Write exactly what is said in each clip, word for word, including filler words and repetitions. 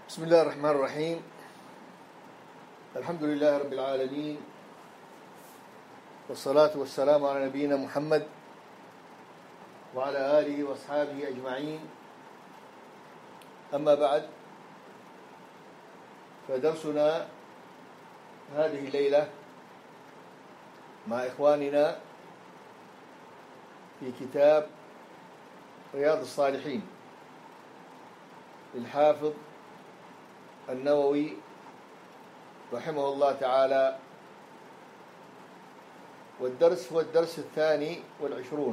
بسم الله الرحمن الرحيم. الحمد لله رب العالمين، والصلاة والسلام على نبينا محمد وعلى آله وأصحابه أجمعين. أما بعد، فدرسنا هذه الليلة مع إخواننا في كتاب رياض الصالحين للحافظ النووي رحمه الله تعالى، والدرس هو الدرس الثاني والعشرون.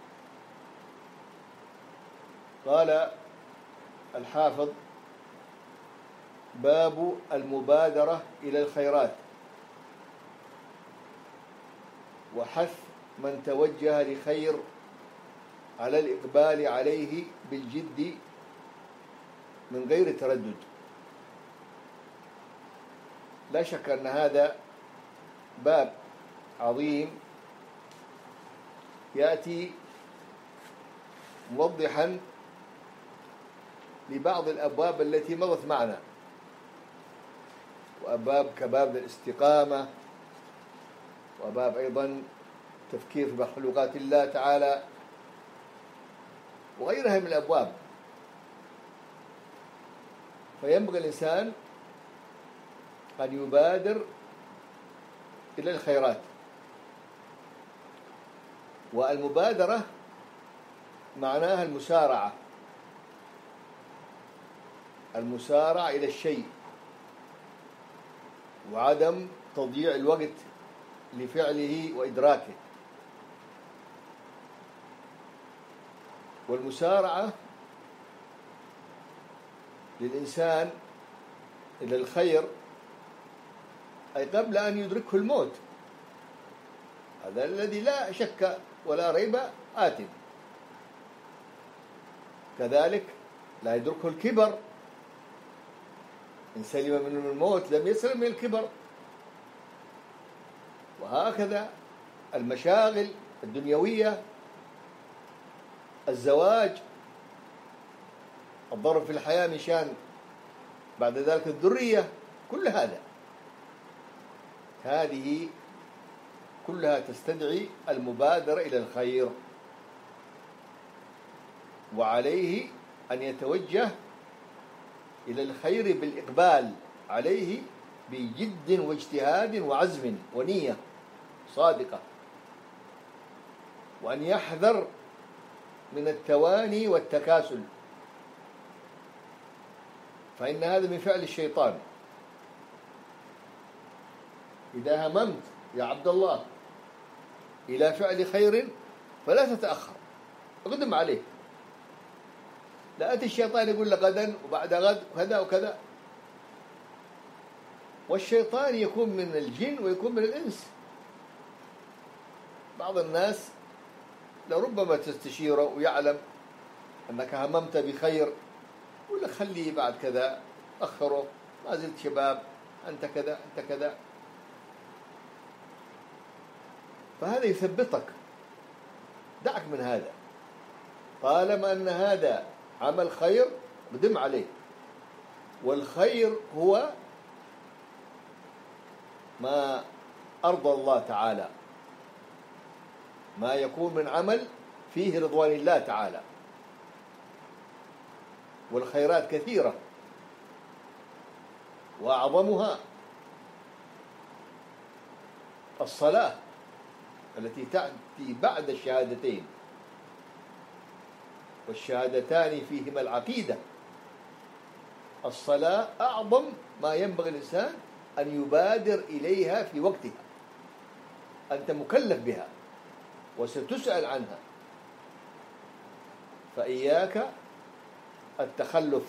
قال الحافظ: باب المبادرة إلى الخيرات وحث من توجه لخير على الإقبال عليه بالجد من غير تردد. لا شك أن هذا باب عظيم يأتي موضحا لبعض الأبواب التي مضت معنا، وأبواب كباب الاستقامة، وأبواب أيضا تفكير في مخلوقات الله تعالى، وغيرها من الأبواب. فينبغي الإنسان أن يبادر إلى الخيرات، والمبادرة معناها المسارعة المسارعة إلى الشيء، وعدم تضييع الوقت لفعله وإدراكه. والمسارعة للإنسان إلى الخير أي قبل أن يدركه الموت، هذا الذي لا شك ولا ريب آت. كذلك لا يدركه الكبر، إن سلم من الموت لم يسلم من الكبر. وهكذا المشاغل الدنيوية، الزواج، الضرب في الحياة مشان بعد ذلك الذرية، كل هذا هذه كلها تستدعي المبادرة إلى الخير، وعليه أن يتوجه إلى الخير بالإقبال عليه بجد واجتهاد وعزم ونية صادقة، وأن يحذر من التواني والتكاسل، فإن هذا من فعل الشيطان. إذا هممت يا عبد الله إلى فعل خير فلا تتأخر، اقدم عليه. لا أتي الشيطان يقول لك غدا وبعد غد وكذا وكذا. والشيطان يكون من الجن ويكون من الإنس. بعض الناس لربما تستشيره ويعلم أنك هممت بخير، يقول لك خليه بعد كذا، أخره، ما زلت شباب، أنت كذا أنت كذا. فهذا يثبطك، دعك من هذا. طالما أن هذا عمل خير قدم عليه، والخير هو ما أرضى الله تعالى، ما يكون من عمل فيه رضوان الله تعالى. والخيرات كثيرة، وأعظمها الصلاة التي تأتي بعد الشهادتين، والشهادتان فيهما العقيدة. الصلاة أعظم ما ينبغي الإنسان أن يبادر إليها في وقتها. أنت مكلف بها وستسأل عنها، فإياك التخلف.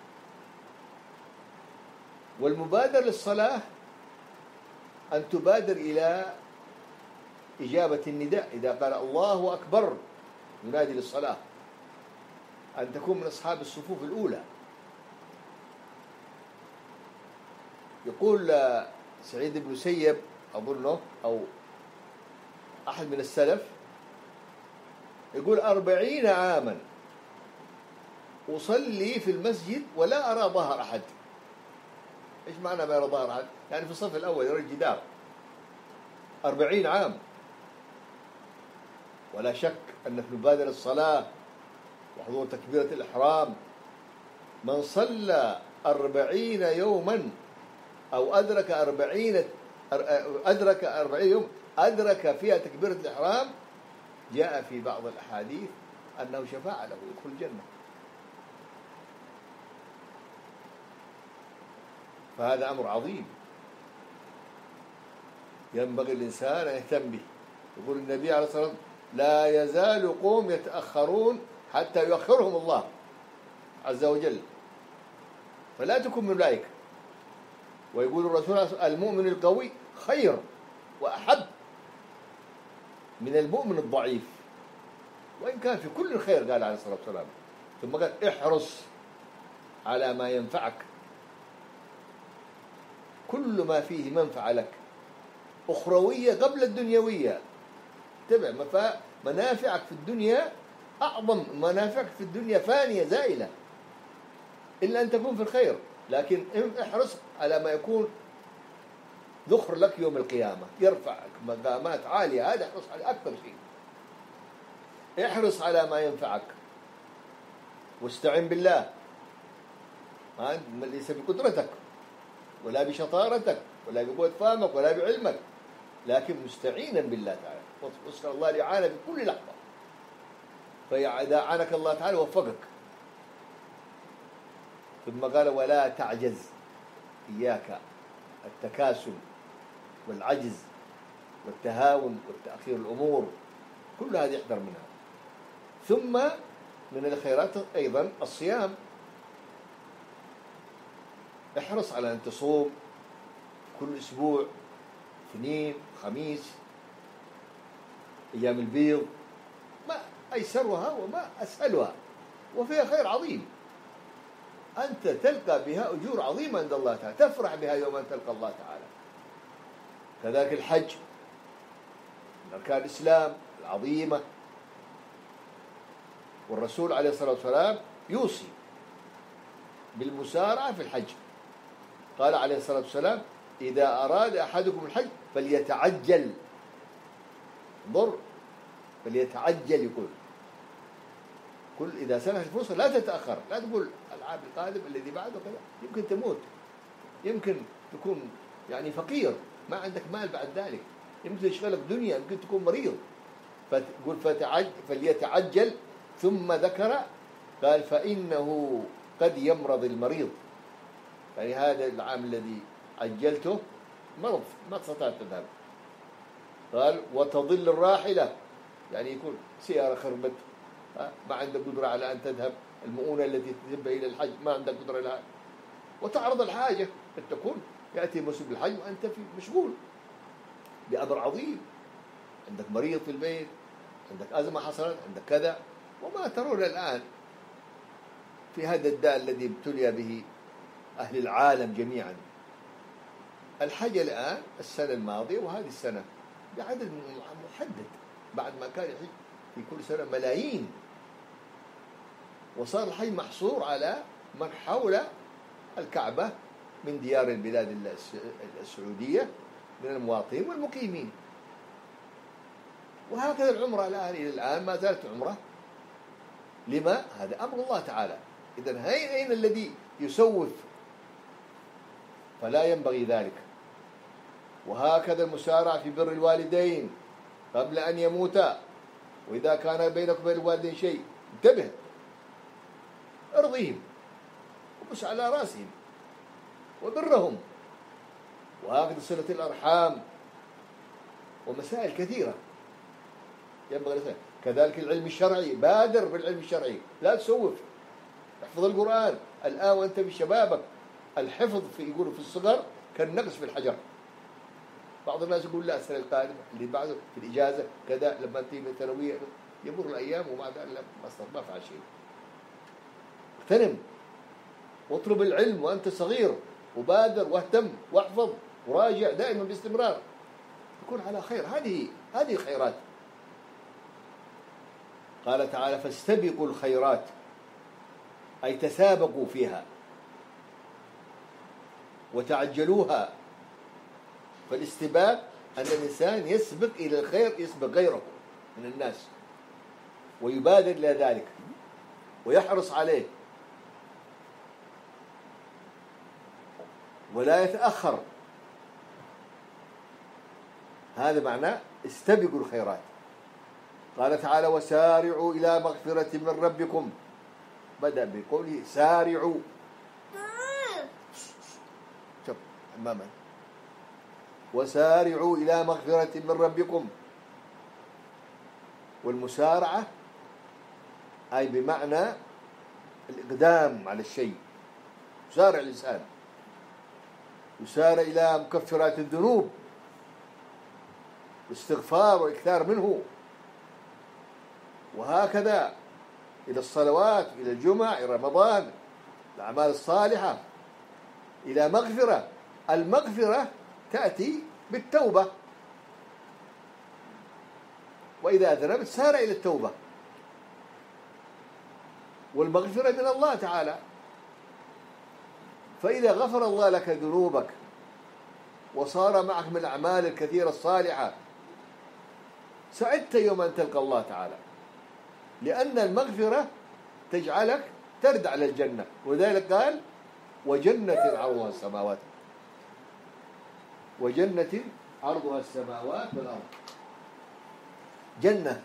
والمبادر للصلاة أن تبادر إلى إجابة النداء. إذا قال الله أكبر ينادي للصلاة، أن تكون من أصحاب الصفوف الأولى. يقول سعيد بن مسيب أظنه أو أحد من السلف، يقول: أربعين عاما أصلي في المسجد ولا أرى ظهر أحد. إيش معنى ما يرى ظهر أحد؟ يعني في الصف الأول يرى الجدار أربعين عام. ولا شك أن في مبادئ الصلاة وحضور تكبيرة الإحرام من صلى أربعين يوما أو أدرك أربعين أدرك أربعين يوم أدرك فيها تكبيرة الإحرام جاء في بعض الأحاديث أنه شفاعة له يدخل الجنة. فهذا أمر عظيم ينبغي الإنسان أن يهتم به. يقول النبي عليه الصلاة والسلام لا يزال قوم يتأخرون حتى يؤخرهم الله عز وجل، فلا تكن من أولئك. ويقول الرسول المؤمن القوي خير وأحب من المؤمن الضعيف، وإن كان في كل خير، قال عليه الصلاة والسلام. ثم قال احرص على ما ينفعك، كل ما فيه منفعة لك أخروية قبل الدنيوية. تبع منافعك في الدنيا أعظم منافعك في الدنيا فانية زائلة إلا أن تكون في الخير، لكن احرص على ما يكون ذخر لك يوم القيامة يرفعك مقامات عالية. هذا احرص على أكثر شيء. احرص على ما ينفعك واستعن بالله، ليس بقدرتك ولا بشطارتك ولا بقوة فهمك ولا بعلمك، لكن مستعينا بالله تعالى. واسأل الله الإعانة في كل لحظة، فإذا أعانك الله تعالى وفقك. ثم قال ولا تعجز، إياك التكاسل والعجز والتهاون والتأخير الأمور، كل هذه يحذر منها. ثم من الخيرات أيضا الصيام. احرص على أن تصوم كل أسبوع، اثنين، خميس، أيام البيض، ما أيسرها وما أسهلها، وفيها خير عظيم. أنت تلقى بها أجور عظيمة عند الله تعالى، تفرح بها يوم أن تلقى الله تعالى. كذلك الحج من أركان الإسلام العظيمة، والرسول عليه الصلاة والسلام يوصي بالمسارعة في الحج. قال عليه الصلاة والسلام إذا أراد أحدكم الحج فليتعجل، ضر فليتعجل. يقول كل إذا سنحت الفرصة لا تتأخر، لا تقول العام القادم الذي بعده كذا، يمكن تموت، يمكن تكون يعني فقير ما عندك مال بعد ذلك، يمكن يشغلك دنيا، يمكن تكون مريض. فتقول فتعجل فليتعجل. ثم ذكر قال فإنه قد يمرض المريض، يعني هذا العام الذي عجلته مرض ما استطعت تذهب. قال وتضل الراحلة، يعني يكون سيارة خربت ما عندك قدرة على أن تذهب، المؤونة التي تذهب إلى الحج ما عندك قدرة لها. وتعرض الحاجة، قد تكون يأتي موسم الحج وأنت في مشغول بأمر عظيم، عندك مريض في البيت، عندك أزمة حصلت، عندك كذا. وما ترون الآن في هذا الداء الذي ابتلي به أهل العالم جميعا. الحج الآن السنة الماضية وهذه السنة بعدد محدد، بعد ما كان يحج في كل سنة ملايين، وصار الحج محصور على من حول الكعبة من ديار البلاد السعودية من المواطنين والمقيمين. وهكذا العمرة الآن إلى الآن ما زالت عمرة. لما؟ هذا أمر الله تعالى. إذن هاي أين الذي يسوف؟ فلا ينبغي ذلك. وهكذا المسارعة في بر الوالدين قبل أن يموتا، وإذا كان بينك وبين الوالدين شيء انتبه، ارضيهم وبس على رأسهم وبرهم. وهكذا صلة الأرحام ومسائل كثيرة ينبغي لسان. كذلك العلم الشرعي، بادر بالعلم الشرعي، لا تسوف. احفظ القرآن الآن وأنت بشبابك. الحفظ في يقولوا في الصغر كالنقش في الحجر. بعض الناس يقول لا السنة القادمة اللي بعده في الإجازة كذا، لما تيجي من الثانوية يمر الأيام ومع ذلك ما فعل شيء. اغتنم واطلب العلم وأنت صغير، وبادر واهتم واحفظ وراجع دائما باستمرار، تكون على خير. هذه هذه الخيرات. قال تعالى فاستبقوا الخيرات، أي تسابقوا فيها. وتعجلوها. فالاستباق أن الإنسان يسبق إلى الخير، يسبق غيره من الناس ويبادر إلى ذلك ويحرص عليه ولا يتأخر. هذا معناه استبقوا الخيرات. قال تعالى: وسارعوا إلى مغفرة من ربكم. بدأ بقوله سارعوا. شوف أماما، وسارعوا إلى مغفرة من ربكم. والمسارعة أي بمعنى الإقدام على الشيء. يسارع الإنسان، يسارع إلى مكفرات الذنوب، استغفار وإكثار منه، وهكذا إلى الصلوات، إلى الجمعة، إلى رمضان، الأعمال الصالحة، إلى مغفرة. المغفرة تأتي بالتوبة، وإذا أذنبت سارع إلى التوبة، والمغفرة من الله تعالى. فإذا غفر الله لك ذنوبك وصار معك من الأعمال الكثيرة الصالحة سعدت يوم أن تلقى الله تعالى، لأن المغفرة تجعلك ترد على الجنة. وذلك قال: وجنة عرضها السماوات وجنة عرضها السماوات والأرض. جنة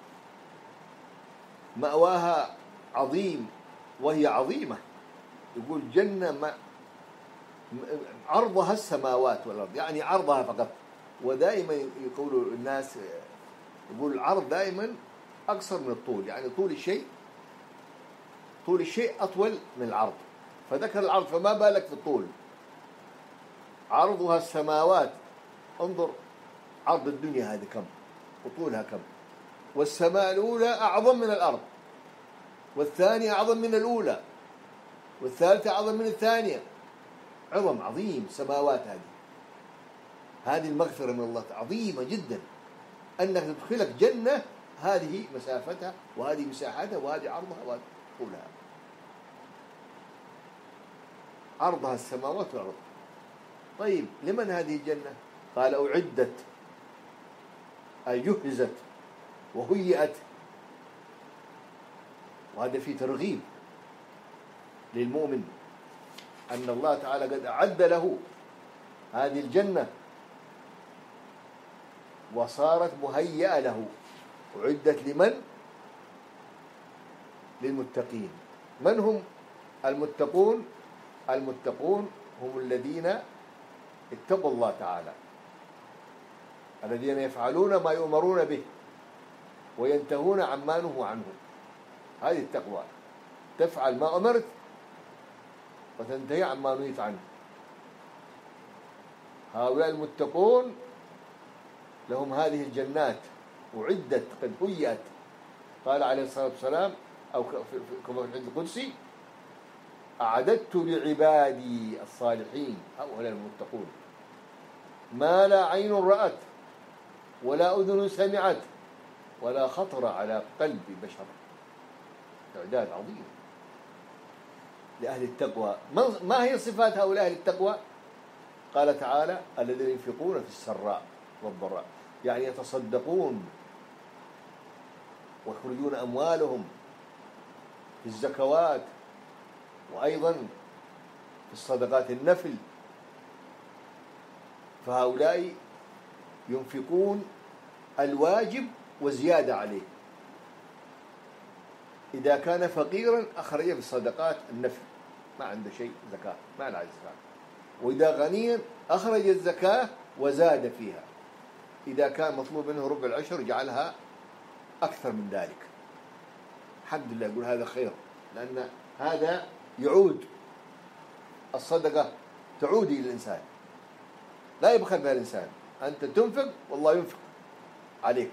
مأواها عظيم وهي عظيمة. يقول جنة ما عرضها السماوات والأرض، يعني عرضها فقط. ودائما يقولوا الناس، يقول العرض دائما أقصر من الطول، يعني طول الشيء طول الشيء أطول من العرض، فذكر العرض، فما بالك في الطول. عرضها السماوات، انظر عرض الدنيا هذه كم وطولها كم. والسماء الأولى أعظم من الأرض، والثانية أعظم من الأولى، والثالثة أعظم من الثانية. عظم عظيم سماوات هذه. هذه المغفرة من الله عظيمة جدا، أنك تدخلك جنة هذه مسافتها وهذه مساحتها وهذه عرضها وهذه طولها. عرضها السماوات والأرض. طيب لمن هذه الجنة؟ قال: أعدت، أي جهزت وهيئت. وهذا فيه ترغيب للمؤمن أن الله تعالى قد أعد له هذه الجنة وصارت مهيئة له. أعدت لمن؟ للمتقين. من هم المتقون؟ المتقون هم الذين اتقوا الله تعالى، الذين يفعلون ما يؤمرون به وينتهون عما نهوا عنه. هذه التقوى، تفعل ما أمرت وتنتهي عما نهيت عنه. هؤلاء المتقون لهم هذه الجنات أعدت، قد هيئت. قال عليه الصلاة والسلام، أو كما في الحديث القدسي: أعددت لعبادي الصالحين، هؤلاء المتقون، ما لا عين رأت ولا أذن سمعت ولا خطر على قلب بشر. إعداد عظيم لأهل التقوى. ما هي صفات هؤلاء أهل التقوى؟ قال تعالى: الذين ينفقون في السراء والضراء، يعني يتصدقون ويخرجون أموالهم في الزكوات وأيضا في الصدقات النفل. فهؤلاء ينفقون الواجب وزيادة عليه. إذا كان فقيرا أخرج في الصدقات النفل، ما عنده شيء زكاة، ما له زكاة. وإذا غنيا أخرج الزكاة وزاد فيها. إذا كان مطلوب منه ربع العشر جعلها أكثر من ذلك. الحمد لله، يقول هذا خير، لأن هذا يعود، الصدقة تعود إلى الإنسان، لا يبخل بها الإنسان. أنت تنفق والله ينفق عليك.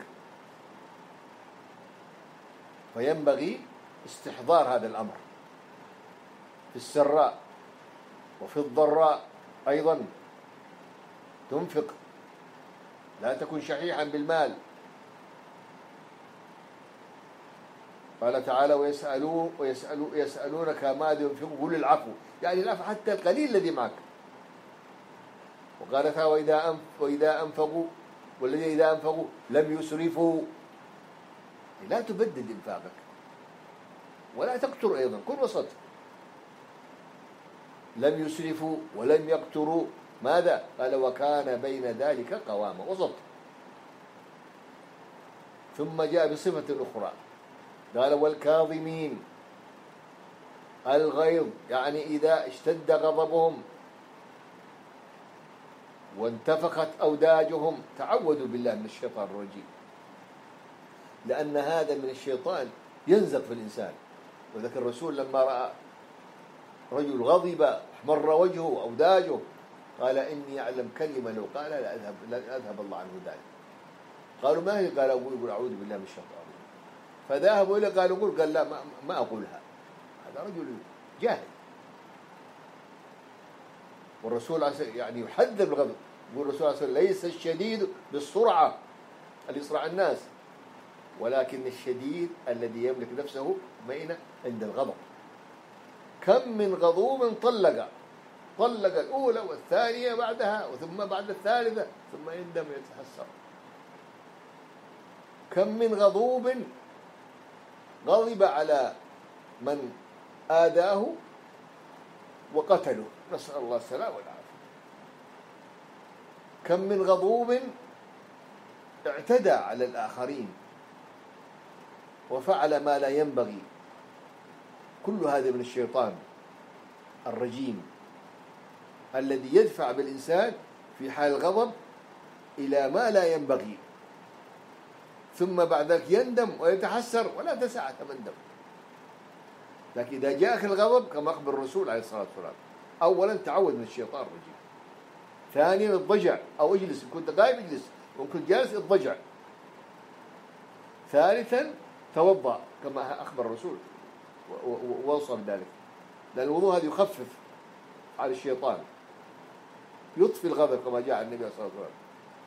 فينبغي استحضار هذا الأمر في السراء وفي الضراء. أيضا تنفق، لا تكن شحيحا بالمال. قال تعالى: ويسألون ويسألون يسألونك ماذا ينفقون قل العفو، يعني العفو حتى القليل الذي معك وقال تعالى وإذا أنف وإذا أنفقوا والذين إذا أنفقوا لم يسرفوا. لا تبدد إنفاقك ولا تقتر أيضا، كن وسط. لم يسرفوا ولم يقتروا، ماذا؟ قال وكان بين ذلك قواما، وسط. ثم جاء بصفة أخرى قال والكاظمين الغيظ، يعني إذا اشتد غضبهم وانتفخت أوداجهم تعوذوا بالله من الشيطان الرجيم، لأن هذا من الشيطان ينزغ في الإنسان. وذكر الرسول لما رأى رجل غضب احمر وجهه أوداجه قال إني أعلم كلمة لو قال لا أذهب, لا أذهب الله عنه ذلك. قالوا ما هي؟ قال أقول أعوذ بالله من الشيطان. فذهبوا إلى قالوا قل، قال لا ما, ما أقولها. هذا رجل جاهل. والرسول يعني يحذر الغضب، يقول الرسول عليه الصلاة والسلام ليس الشديد بالسرعة اللي يسرع الناس، ولكن الشديد الذي يملك نفسه مئنة عند الغضب. كم من غضوب طلق طلق الأولى والثانية بعدها وثم بعد الثالثة ثم يندم يتحسر. كم من غضوب غضب على من آذاه وقتله، نسأل الله السلامة والعافية. كم من غضوب اعتدى على الآخرين وفعل ما لا ينبغي. كل هذا من الشيطان الرجيم الذي يدفع بالإنسان في حال الغضب إلى ما لا ينبغي، ثم بعد ذلك يندم ويتحسر ولا تسعة تمندم. لكن إذا جاءك الغضب كما أخبر الرسول عليه الصلاة والسلام، أولا تعوذ من الشيطان الرجيم، ثانيا الضجع أو اجلس، إن كنت قايم اجلس وإن كنت جالس الضجع، ثالثا توضأ كما أخبر الرسول ووصى بذلك، لأن الوضوء هذا يخفف على الشيطان، يطفي الغضب كما جاء النبي صلى الله عليه وسلم.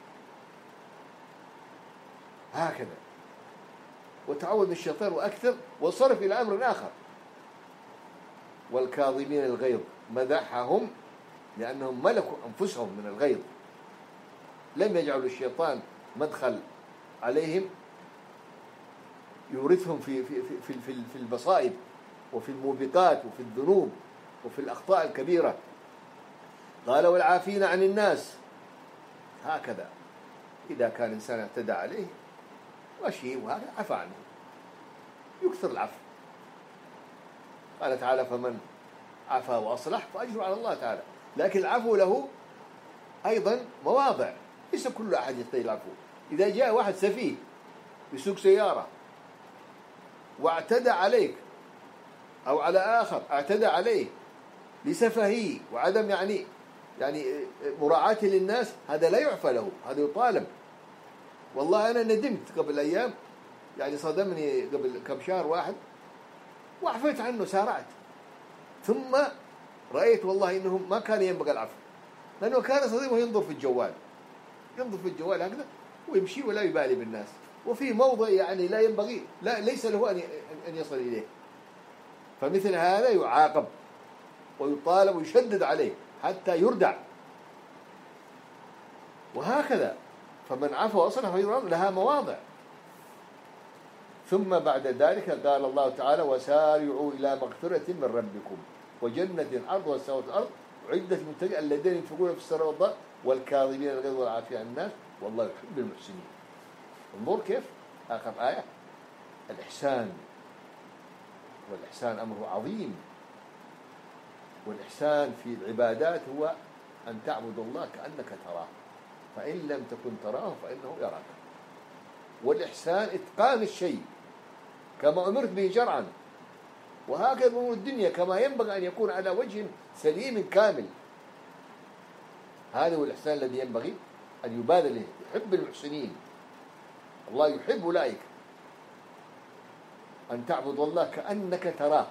هكذا. وتعوذ من الشيطان وأكثر، وصرف إلى أمر آخر. والكاظمين الغيظ مدحهم لأنهم ملكوا أنفسهم من الغيظ، لم يجعلوا الشيطان مدخل عليهم يورثهم في في في في في المصائب وفي الموبقات وفي الذنوب وفي الأخطاء الكبيرة. قال والعافين عن الناس. هكذا إذا كان إنسان اعتدى عليه وشيء وهذا عفى عنه، يكثر العفو. قال تعالى فمن عفا وأصلح فأجره على الله تعالى. لكن العفو له أيضا مواضع، ليس كل أحد يستطيع العفو. إذا جاء واحد سفيه يسوق سيارة واعتدى عليك أو على آخر اعتدى عليه لسفهه وعدم يعني يعني مراعاة للناس، هذا لا يعفى له، هذا يطالب. والله أنا ندمت قبل أيام، يعني صدمني قبل كم شهر واحد وعفيت عنه، سارعت، ثم رأيت والله إنه ما كان ينبغي العفو، لأنه كان صديقه ينظر في الجوال ينظر في الجوال هكذا ويمشي ولا يبالي بالناس، وفي موضع يعني لا ينبغي، لا ليس له أن أن يصل إليه. فمثل هذا يعاقب ويطالب ويشدد عليه حتى يردع. وهكذا فمن عفا وأصلح فأجره لها مواضع. ثم بعد ذلك قال الله تعالى وسارعوا إلى مغفرة من ربكم وجنة عرضها السماوات والأرض أعدت للمتقين الذين ينفقون في السراء والضراء والكاظمين الغيظ والعافين عن الناس والله يحب المحسنين. انظر كيف آخر آية الإحسان، والإحسان أمره عظيم. والإحسان في العبادات هو أن تعبد الله كأنك تراه، فإن لم تكن تراه فإنه يراك. والإحسان إتقان الشيء كما أمرت به شرعا، وهكذا أمور الدنيا كما ينبغي أن يكون على وجه سليم كامل. هذا هو الإحسان الذي ينبغي أن يبادل له. يحب المحسنين، الله يحب أولئك. أن تعبد الله كأنك تراه،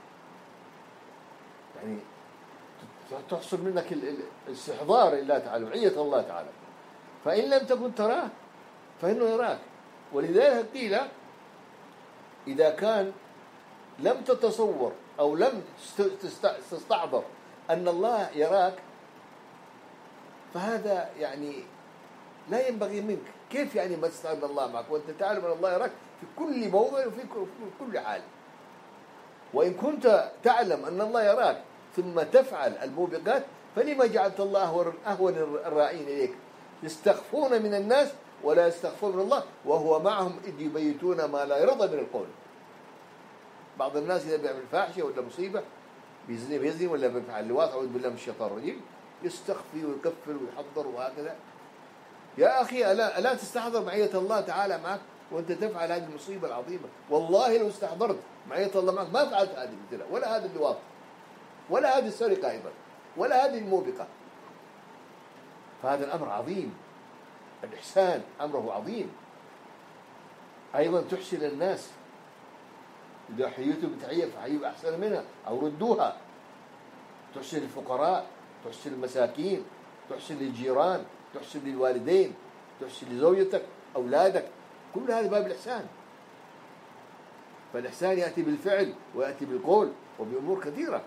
يعني تحصل منك الاستحضار لله تعالى وعية الله تعالى. فإن لم تكن تراه فإنه يراك. ولذلك قيل إذا كان لم تتصور أو لم تستحضر أن الله يراك فهذا يعني لا ينبغي منك. كيف يعني ما تستعين الله معك وأنت تعلم أن الله يراك في كل موضع وفي كل حال؟ وإن كنت تعلم أن الله يراك ثم تفعل الموبقات، فلما جعلت الله أهون الراعين إليك؟ يستخفون من الناس ولا يستخفون من الله وهو معهم إذ يبيتون ما لا يرضى من القول. بعض الناس إذا بيعمل فاحشة ولا مصيبة، بيزني بيزني ولا بيفعل لواط، أعوذ بالله من الشيطان الرجيم، يستخفي ويكفر ويحضر وهكذا. يا أخي ألا, ألا تستحضر معية الله تعالى معك وأنت تفعل هذه المصيبة العظيمة؟ والله لو استحضرت معية الله معك ما فعلت هذه المثلة ولا هذا اللواط ولا هذه السرقة أيضا ولا هذه الموبقة. فهذا الأمر عظيم. الإحسان أمره عظيم. أيضا تحسن الناس، إذا حييتم بتحية فحيوا أحسن منها أو ردوها. تحسن الفقراء، تحسن المساكين، تحسن للجيران، تحسن للوالدين، تحسن لزوجتك، أولادك، كل هذا باب الإحسان. فالإحسان يأتي بالفعل ويأتي بالقول وبأمور كثيرة.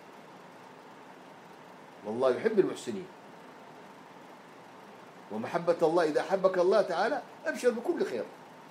والله يحب المحسنين. ومحبة الله، إذا أحبك الله تعالى أبشر بكل خير.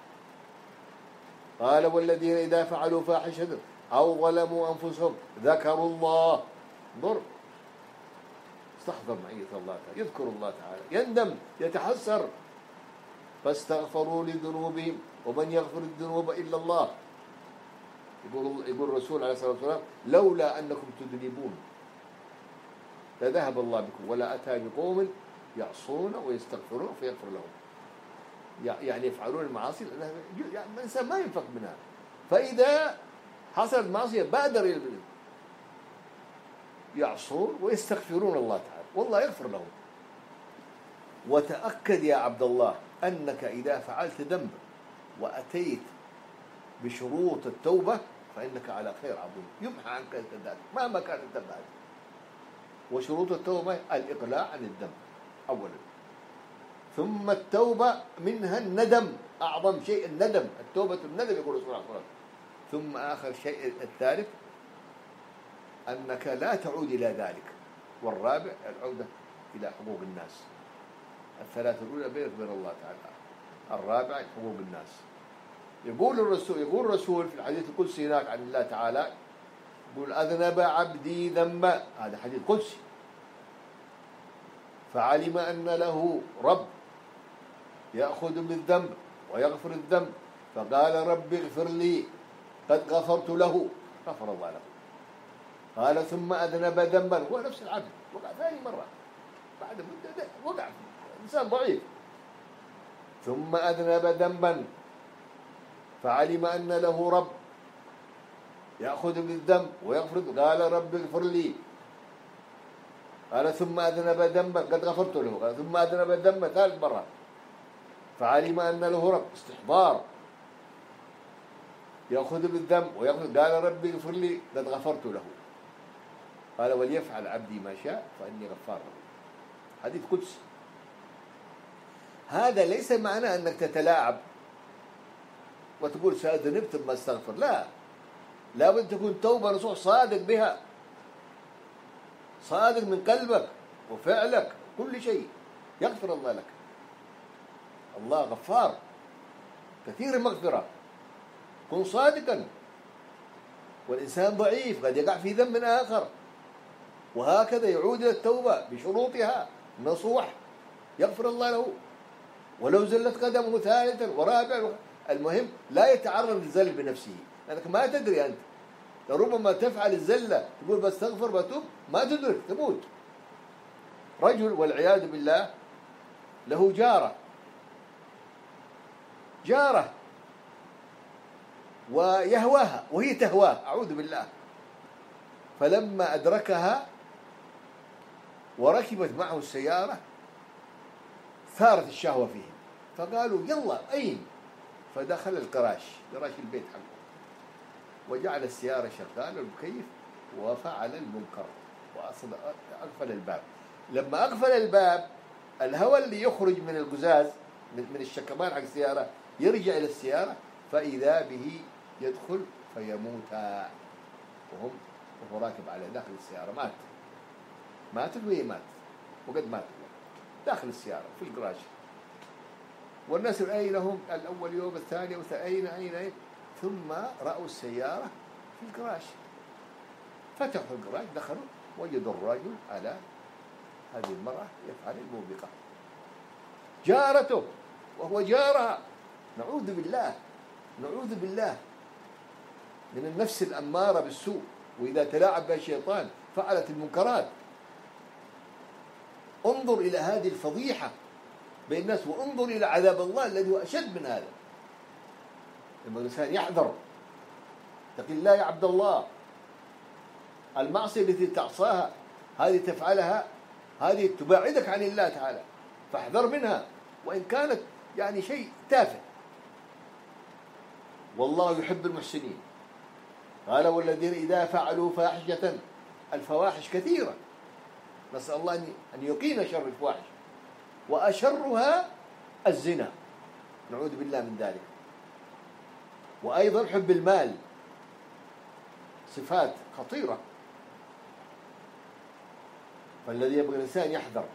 قال والذين إذا فعلوا فاحشة أو ظلموا أنفسهم ذكروا الله. انظر، استحضر معية الله تعالى، يذكر الله تعالى، يندم، يتحسر. فاستغفروا لذنوبهم ومن يغفر الذنوب إلا الله. يقول يقول الرسول عليه الصلاة والسلام لولا أنكم تذنبون لذهب الله بكم ولا أتى بقوم يعصون ويستغفرون فيغفر لهم. يعني يفعلون المعاصي يعني الإنسان ما ينفق منها، فإذا حصلت معصية بادر إلى البر، يعصون ويستغفرون الله تعالى والله يغفر لهم. وتأكد يا عبد الله أنك إذا فعلت ذنب وأتيت بشروط التوبة فإنك على خير عظيم، يمحى عنك الذنب مهما كان الذنب هذا. وشروط التوبة الإقلاع عن الذنب أولا، ثم التوبة منها الندم، أعظم شيء الندم، التوبة الندم يقول الرسول عليه الصلاة والسلام. ثم آخر شيء الثالث أنك لا تعود إلى ذلك. والرابع العودة إلى حقوق الناس. الثلاثة الأولى بينك وبين الله تعالى، الرابع حقوق الناس. يقول الرسول يقول الرسول في الحديث القدسي هناك عن الله تعالى، يقول أذنب عبدي ذنبا، هذا حديث قدسي، فعلم أن له رب يأخذ بالذنب ويغفر الذنب، فقال رب اغفر لي قد غفرت له، غفر الله له. قال ثم أذنب ذنبا، هو نفس العبد وقع ثاني مرة بعد مدة وقع، إنسان ضعيف، ثم أذنب ذنبا فعلم أن له رب يأخذ بالذنب ويغفر، قال رب اغفر لي. قال ثم أذنب ذنبا قد غفرت له، قال ثم أذنب ذنبا ثالث مرة فعلم أن له رب، استحضار، يأخذ بالذنب ويغفر، قال رب اغفر لي قد غفرت له. قال وليفعل عبدي ما شاء فإني غفار له. حديث قدسي. هذا ليس معناه أنك تتلاعب وتقول سأذنبت ما استغفر، لا، لابد تكون توبة نصوح صادق بها، صادق من قلبك وفعلك كل شيء، يغفر الله لك. الله غفار كثير المغفرة، كن صادقا. والإنسان ضعيف قد يقع في ذنب آخر، وهكذا يعود إلى التوبة بشروطها نصوح، يغفر الله له ولو زلت قدمه ثالثا ورابعا. المهم لا يتعرض للزل بنفسه، لأنك ما تدري أنت، لربما تفعل الزلة تقول بستغفر بتوب، ما تدرك تموت. رجل والعياذ بالله له جارة جارة ويهواها وهي تهواه، أعوذ بالله. فلما أدركها وركبت معه السيارة ثارت الشهوة فيهم، فقالوا يلا أين؟ فدخل القراش قراش البيت حقه وجعل السيارة شغالة المكيف وفعل المنكر وأقفل الباب. لما أقفل الباب الهواء اللي يخرج من القزاز من الشكمان حق السيارة يرجع إلى السيارة، فإذا به يدخل فيموتا وهم وهو راكب على داخل السيارة. مات ماتت وهي مات وقد مات. داخل السيارة في الجراج، والناس أين هم؟ الأول يوم، الثاني يوم، أين أين أين ثم رأوا السيارة في الجراج، فتحوا الجراج، دخلوا وجدوا الرجل على هذه المرأة يفعل الموبقة، جارته وهو جارها. نعوذ بالله، نعوذ بالله من النفس الأمارة بالسوء، وإذا تلاعب بها الشيطان فعلت المنكرات. انظر إلى هذه الفضيحة بين الناس، وانظر إلى عذاب الله الذي هو أشد من هذا. لما الإنسان يحذر، اتق الله يا عبد الله، المعصية التي تعصاها هذه تفعلها، هذه تباعدك عن الله تعالى، فاحذر منها وإن كانت يعني شيء تافه. والله يحب المحسنين. قال والذين إذا فعلوا فاحشة، الفواحش كثيرة، نسأل الله أن يقينا شر الفواحش، وأشرها الزنا، نعوذ بالله من ذلك. وأيضا حب المال، صفات خطيرة. فالذي يبغى الإنسان يحذر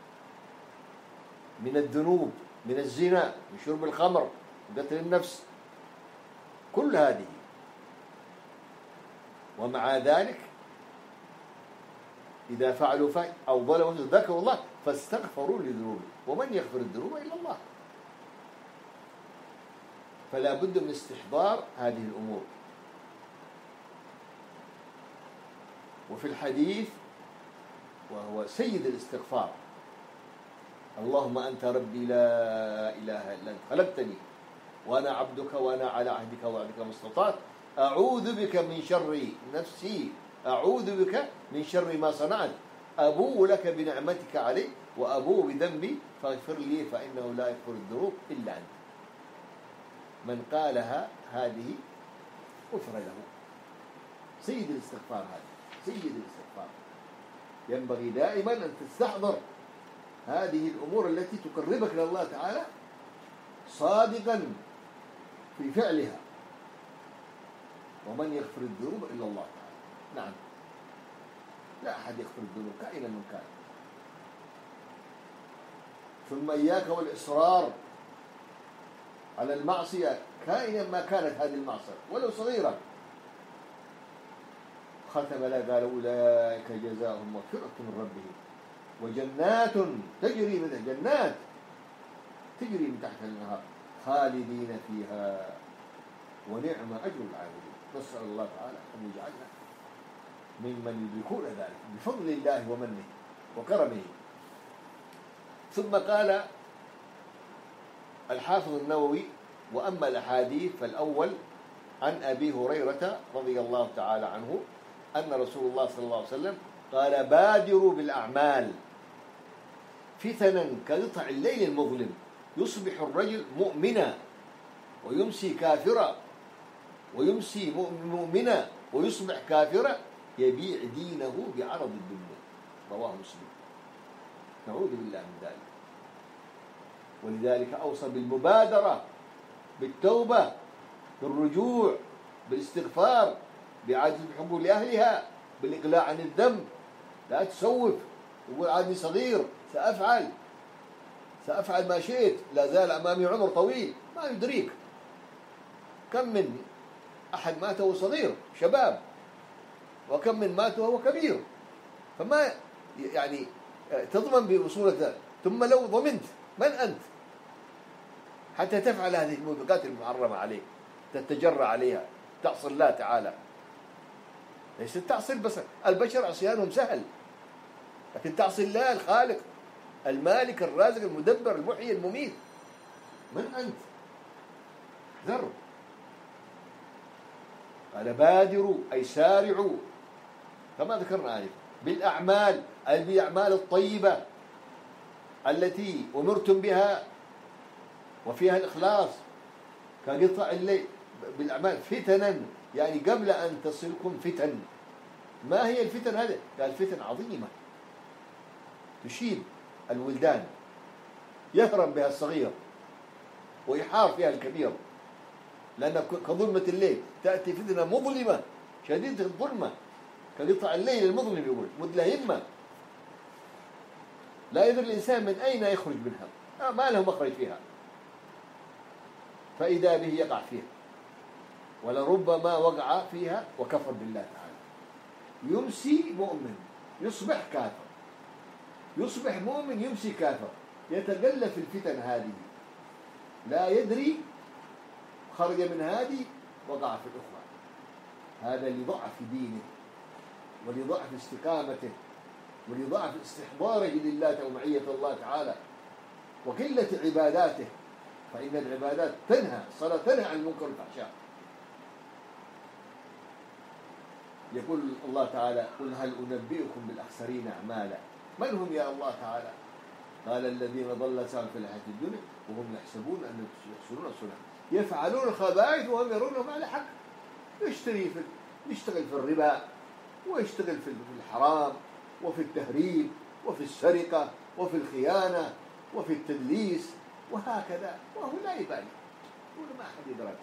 من الذنوب، من الزنا، من شرب الخمر، من قتل النفس، كل هذه. ومع ذلك إذا فعلوا فاحشة أو ظلموا ذكروا الله فاستغفروا لذنوبهم، ومن يغفر الذنوب إلا الله. فلا بد من استحضار هذه الأمور. وفي الحديث وهو سيد الاستغفار: اللهم أنت ربي لا إله إلا أنت خلقتني وأنا عبدك وأنا على عهدك ووعدك ما استطعت، أعوذ بك من شر نفسي، أعوذ بك من شر ما صنعت، أبوء لك بنعمتك علي وأبوء بذنبي فاغفر لي فإنه لا يغفر الذنوب إلا أنت. من قالها هذه غفر له. سيد الاستغفار، هذا سيد الاستغفار. ينبغي دائما أن تستحضر هذه الأمور التي تقربك إلى الله تعالى صادقا في فعلها. ومن يغفر الذنوب إلا الله تعالى. نعم، لا أحد يغفر الذنوب كائنا من كان. ثم إياك والإصرار على المعصية كائنا ما كانت هذه المعصية ولو صغيرة. ختم لا قال أولئك جزاؤهم مغفرة من ربهم وجنات تجري من جنات تجري من تحت النهار خالدين فيها ونعم أجر العاملين. نسأل الله تعالى أن يجعلنا ممن يدركون ذلك بفضل الله ومنه وكرمه. ثم قال الحافظ النووي: وأما الأحاديث فالأول عن أبي هريرة رضي الله تعالى عنه أن رسول الله صلى الله عليه وسلم قال: بادروا بالأعمال فتنا كقطع الليل المظلم، يصبح الرجل مؤمنا ويمسي كافرا، ويمسي مؤمنا ويصبح كافرا، يبيع دينه بعرض الدنيا. رواه مسلم. نعوذ بالله من ذلك. ولذلك أوصى بالمبادرة، بالتوبة، بالرجوع، بالاستغفار، بإعادة الحقوق لأهلها، بالإقلاع عن الذنب. لا تسوف تقول عادي صغير، سأفعل سأفعل ما شئت، لا زال أمامي عمر طويل. ما يدريك كم من أحد مات وهو صغير شباب، وكم من مات وهو كبير. فما يعني تضمن بوصولة. ثم لو ضمنت، من أنت حتى تفعل هذه الموبقات المحرمة عليك، تتجرأ عليها، تعصي الله تعالى؟ ليس تعصي بس البشر عصيانهم سهل، لكن تعصي الله الخالق المالك الرازق المدبر المحيي المميت. من أنت؟ ذر. قال: بادروا أي سارعوا كما ذكرنا آنفا بالأعمال، أي بالأعمال الطيبة التي أمرتم بها وفيها الإخلاص كقطع الليل. بالأعمال فتنا، يعني قبل أن تصلكم فتن. ما هي الفتن هذه؟ قال: فتن عظيمة تشيب الولدان، يهرم بها الصغير ويحار فيها الكبير، لأن كظلمة الليل تأتي فتنة مظلمة شديدة الظلمة كقطع الليل المظلم، يقول مدلهمة لا يدري الإنسان من أين يخرج منها، ما له مخرج فيها، فإذا به يقع فيها، ولربما وقع فيها وكفر بالله تعالى. يمسي مؤمن يصبح كافر، يصبح مؤمن يمسي كافر، يتقلب في الفتن هذه، لا يدري خرج من هذه وقع في الأخرى. هذا لضعف دينه ولضعف استقامته ولضعف استحضاره لله ومعية الله تعالى وقلة عباداته، فإن العبادات تنهى، الصلاة تنهى عن المنكر والفحشاء. يقول الله تعالى: قل هل أنبئكم بالأخسرين أعمالا. من هم يا الله تعالى؟ قال: الذين ضل سعيهم في الحياة الدنيا وهم يحسبون أنهم يحسنون صنعا، يفعلون الخبائث وهم يرونهم على حق. يشتري في يشتغل في الربا، ويشتغل في الحرام، وفي التهريب، وفي السرقة، وفي الخيانة، وفي التدليس، وهكذا، وهو لا يبالي، يقول ما أحد يدرك.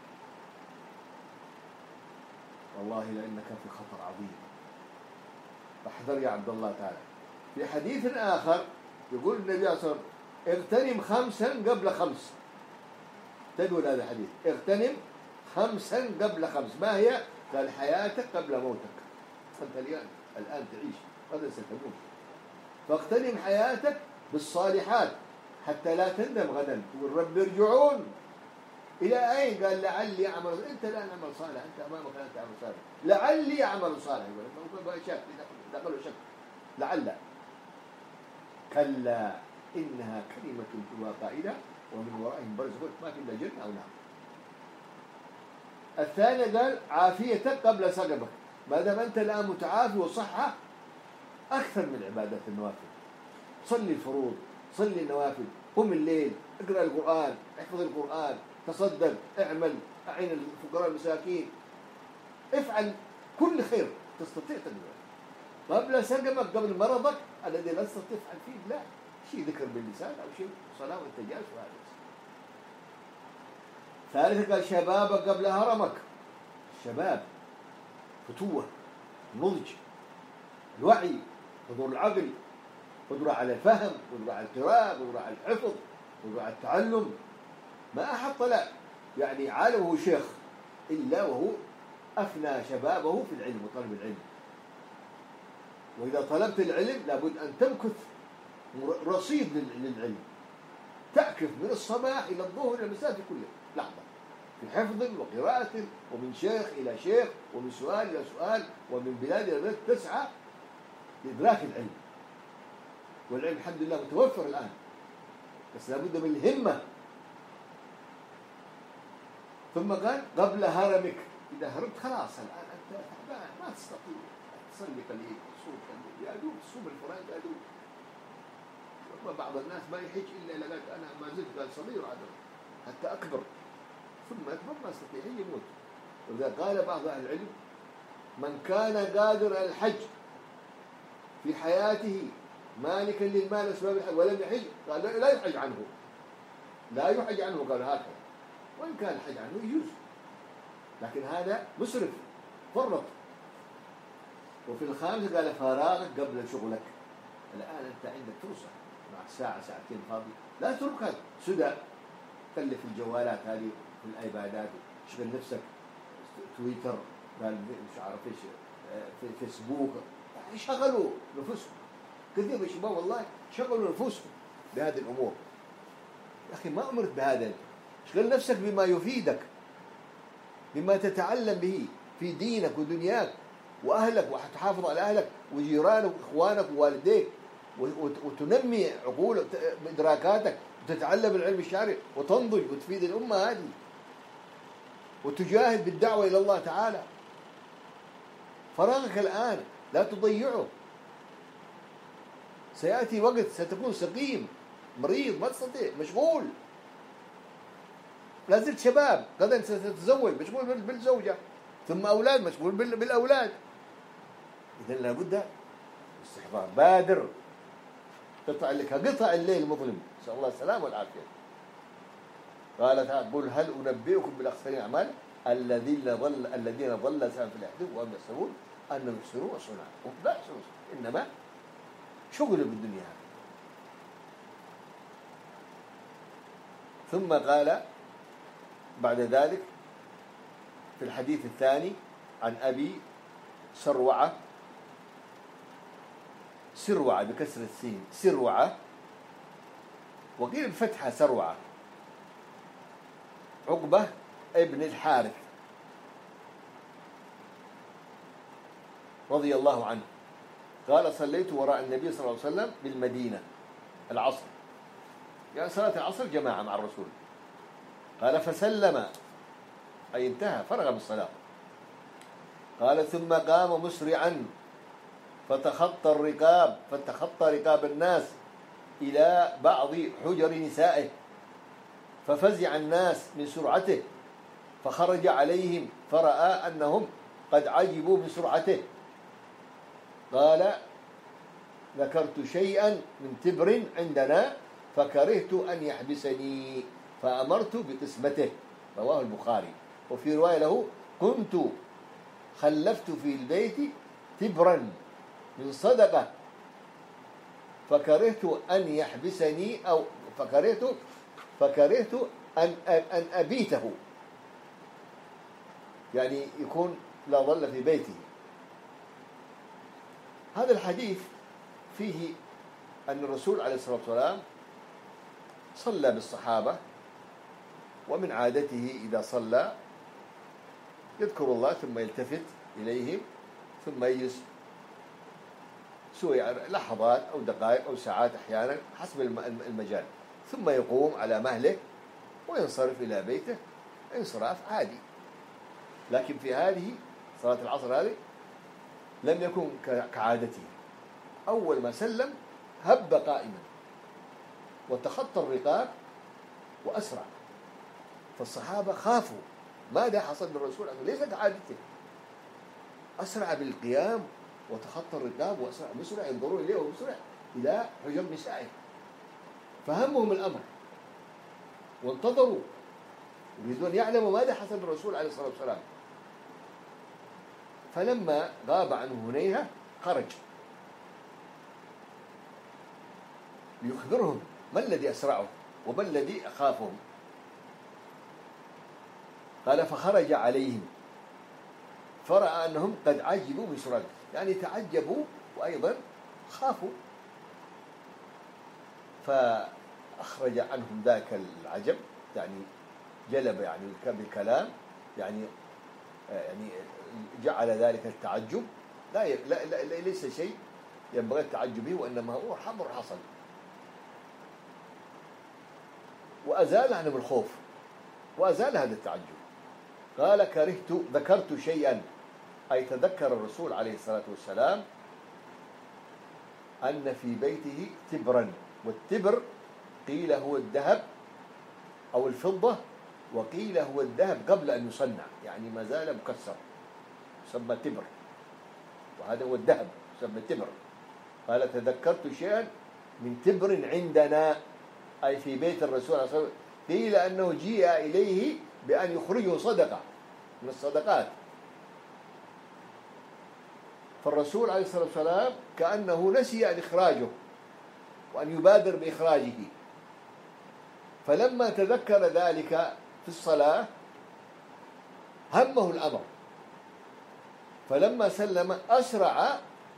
والله لأنك في خطر عظيم، فاحذر يا عبد الله تعالى. في حديث آخر يقول النبي صلى الله عليه وسلم: اغتنم خمسا قبل خمس. تقول هذا الحديث: اغتنم خمسا قبل خمس. ما هي؟ قال: حياتك قبل موتك. أنت الآن الآن تعيش، غدا ستموت، فاغتنم حياتك بالصالحات حتى لا تندم غدا. تقول: رب ارجعون. إلى أين؟ قال: لعلي أعمل. أنت الآن أعمل صالح، أنت أمامك أنت أعمل صالح، لعلي أعمل صالح. يقول شك، دخلوا شك، لعل. كلا إنها كلمة هو قائلة ومن ورائهم برزخ، ما في إلا جنة أو نار. الثاني قال: عافيتك قبل سقمك. ما دام أنت الآن متعافي وصحة، أكثر من عبادات النوافل. صلي الفروض، صلي النوافل، قم الليل، اقرأ القرآن، احفظ القرآن، تصدق، اعمل، أعين الفقراء المساكين، افعل كل خير تستطيع تقدر قبل سقمك، قبل مرضك الذي لا تستطيع تفعل فيه. لا شيء ذكر باللسان أو شيء صلاة والتجاوز. وهذا ثالثا قال: شبابك قبل هرمك. الشباب فتوة، نضج، الوعي، حضور العقل، قدرة على الفهم، قدرة على القراءة، قدرة على الحفظ، قدرة على التعلم. ما أحد طلع يعني عالمه شيخ إلا وهو أفنى شبابه في العلم وطلب العلم. وإذا طلبت العلم لابد أن تمكث رصيد للعلم، تأكف من الصباح إلى الظهر إلى المساء في كل لحظة، في حفظ وقراءة، ومن شيخ إلى شيخ، ومن سؤال إلى سؤال، ومن بلاد إلى بلاد، تسعى لإدراك العلم. والعلم الحمد لله متوفر الآن، بس لابد من الهمة. ثم قال: قبل هرمك. إذا هرمت خلاص الآن أنت تعبان، ما تستطيع تصلي قليل، تصوم قليل، يا دوب تصوم الفرائض يا دوب. بعض الناس ما يحج إلا إذا قال أنا ما زلت قال صغير عدم حتى أكبر، ثم أكبر ما يستطيع يموت. وإذا قال بعض أهل العلم: من كان قادر على الحج في حياته مالكا للمال أسباب الحج ولم يحج، قال لا يحج عنه، لا يحج عنه، قال هكذا. وإن كان الحج عنه يجوز، لكن هذا مسرف فرط. وفي الخامس قال: فراغك قبل شغلك. الآن أنت عندك فرصة مع ساعة ساعتين فاضي، لا تتركها سدى، خلي في الجوالات هذه، في الأيبادات، شغل نفسك، تويتر، قال مش عارف ايش، في فيسبوك، يعني شغلوا نفوسهم. كثير من الشباب والله شغلوا نفوسهم بهذه الأمور. يا أخي ما أمرت بهذا، شغل نفسك بما يفيدك، بما تتعلم به في دينك ودنياك وأهلك، وتحافظ على أهلك وجيرانك وإخوانك ووالديك، وتنمي عقولك إدراكاتك، وتتعلم العلم الشرعي، وتنضج وتفيد الأمة هذه، وتجاهد بالدعوة إلى الله تعالى. فراغك الآن لا تضيعه، سيأتي وقت ستكون سقيم مريض ما تستطيع، مشغول، لا زلت شباب، غدا ستتزوج مشغول بالزوجة، ثم أولاد مشغول بالأولاد. إذن لابد استحضار، بادر، قطع لك قطع الليل المظلم، نسأل الله السلامة والعافية. قال تعالى: قل هل أنبئكم بالأخسرين أعمالا الذين ضل الذين ضل سعيهم في الحياة وهم يحسبون أنهم يحسنون صنعا. وهم لا يحسنون، إنما شغل بالدنيا. ثم قال بعد ذلك في الحديث الثاني عن أبي سروعة، سروعة بكسر السين، سروعة، وقيل بفتحة سروعة، عقبة ابن الحارث رضي الله عنه قال صليت وراء النبي صلى الله عليه وسلم بالمدينة العصر، يعني صلاة العصر جماعة مع الرسول. قال فسلم أي انتهى فرغ من الصلاة. قال ثم قام مسرعا فتخطى الرقاب فتخطى رقاب الناس إلى بعض حجر نسائه، ففزع الناس من سرعته، فخرج عليهم فرأى أنهم قد عجبوا من سرعته. قال ذكرت شيئا من تبر عندنا فكرهت أن يحبسني فأمرت بقسمته، رواه البخاري. وفي رواية له كنت خلفت في البيت تبرا من صدقة فكرهت أن يحبسني أو فكرهت فكرهت أن أن أبيته، يعني يكون لا ظل في بيته. هذا الحديث فيه أن الرسول عليه الصلاة والسلام صلى بالصحابة، ومن عادته إذا صلى يذكر الله ثم يلتفت إليهم ثم يجلس سوى لحظات أو دقائق أو ساعات أحيانا حسب المجال، ثم يقوم على مهله وينصرف إلى بيته انصراف عادي. لكن في هذه صلاة العصر هذه لم يكن كعادته، أول ما سلم هب قائما وتخطى الرقاب وأسرع، فالصحابة خافوا ماذا حصل للرسول، ليس كعادته، أسرع بالقيام وتخطى الرقاب وأسرع بسرعة، ينظرون إليه وبسرعة إلى حجر نسائه، فهمهم الأمر وانتظروا يريدون يعلموا ماذا حصل للرسول عليه الصلاة والسلام. فلما غاب عنه هنيهة خرج ليخبرهم ما الذي أسرعه وما الذي أخافهم. قال فخرج عليهم فرأى أنهم قد عجبوا من سرعته، يعني تعجبوا وأيضا خافوا، فأخرج عنهم ذاك العجب، يعني جلب يعني بالكلام، يعني يعني جعل ذلك التعجب لا, لا, لا ليس شيء ينبغي التعجب به، وإنما هو أمر حصل، وأزال عنهم الخوف وأزال هذا التعجب. قال كرهت ذكرت شيئا، أي تذكر الرسول عليه الصلاة والسلام أن في بيته تبرا، والتبر قيل هو الذهب أو الفضة، وقيل هو الذهب قبل أن يصنع، يعني ما زال مكسر يسمى تبر، وهذا هو الذهب يسمى تبر. قال تذكرت شيئا من تبر عندنا، أي في بيت الرسول عليه الصلاة والسلام، قيل أنه جيء إليه بأن يخرجه صدقة من الصدقات، فالرسول عليه الصلاة والسلام كأنه نسي أن إخراجه وأن يبادر بإخراجه، فلما تذكر ذلك في الصلاة همه الأمر، فلما سلم أسرع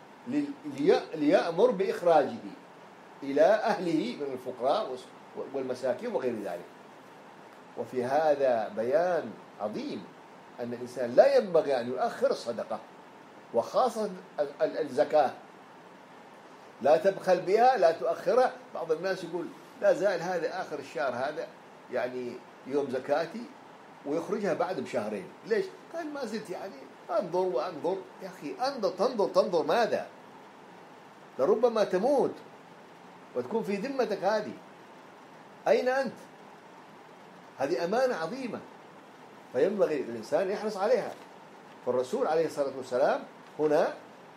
ليأمر بإخراجه إلى أهله من الفقراء والمساكين وغير ذلك. وفي هذا بيان عظيم أن الإنسان لا ينبغي أن يؤخر الصدقة، وخاصة الزكاة لا تبخل بها، لا تؤخرها. بعض الناس يقول لا زال هذا آخر الشهر هذا يعني يوم زكاتي ويخرجها بعد بشهرين، ليش؟ قال ما زلت يعني أنظر وأنظر. يا أخي أنظر تنظر تنظر ماذا؟ لربما تموت وتكون في ذمتك هذه، أين أنت؟ هذه أمانة عظيمة، فينبغي الإنسان يحرص عليها. فالرسول عليه الصلاة والسلام هنا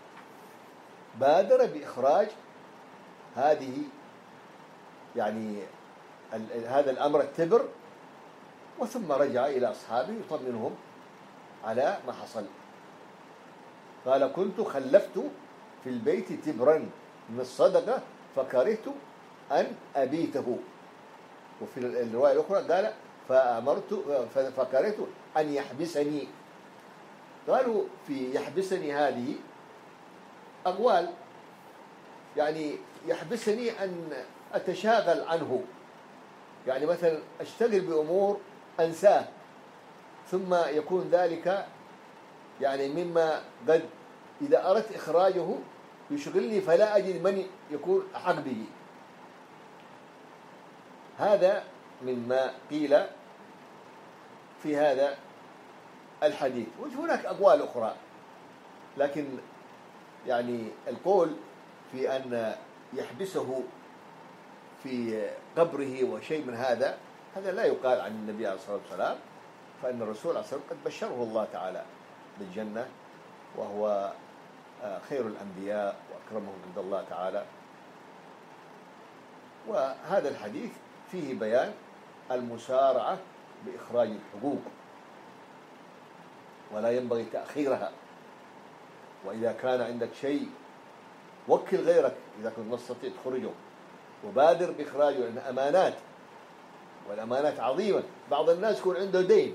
بادر بإخراج هذه يعني هذا الأمر التبر، وثم رجع إلى أصحابه يطمنهم على ما حصل. قال كنت خلفت في البيت تبرا من الصدقة فكرهت أن أبيته، وفي الرواية الأخرى قال فأمرت فكرهت أن يحبسني. قالوا في يحبسني هذه أقوال، يعني يحبسني أن أتشاغل عنه، يعني مثلا أشتغل بأمور أنساه، ثم يكون ذلك يعني مما قد إذا أردت إخراجه يشغلني فلا أجد من يكون أحق به. هذا مما قيل في هذا الحديث. وهناك أقوال أخرى، لكن يعني القول في أن يحبسه في قبره وشيء من هذا، هذا لا يقال عن النبي عليه الصلاة والسلام، فإن الرسول عليه الصلاة والسلام قد بشره الله تعالى بالجنة، وهو خير الأنبياء وأكرمهم عند الله تعالى. وهذا الحديث فيه بيان المسارعة بإخراج الحقوق، ولا ينبغي تأخيرها. وإذا كان عندك شيء وكل غيرك إذا كنت تستطيع تخرجه، وبادر بإخراجه، لأن أمانات، والأمانات عظيمة. بعض الناس يكون عنده دين،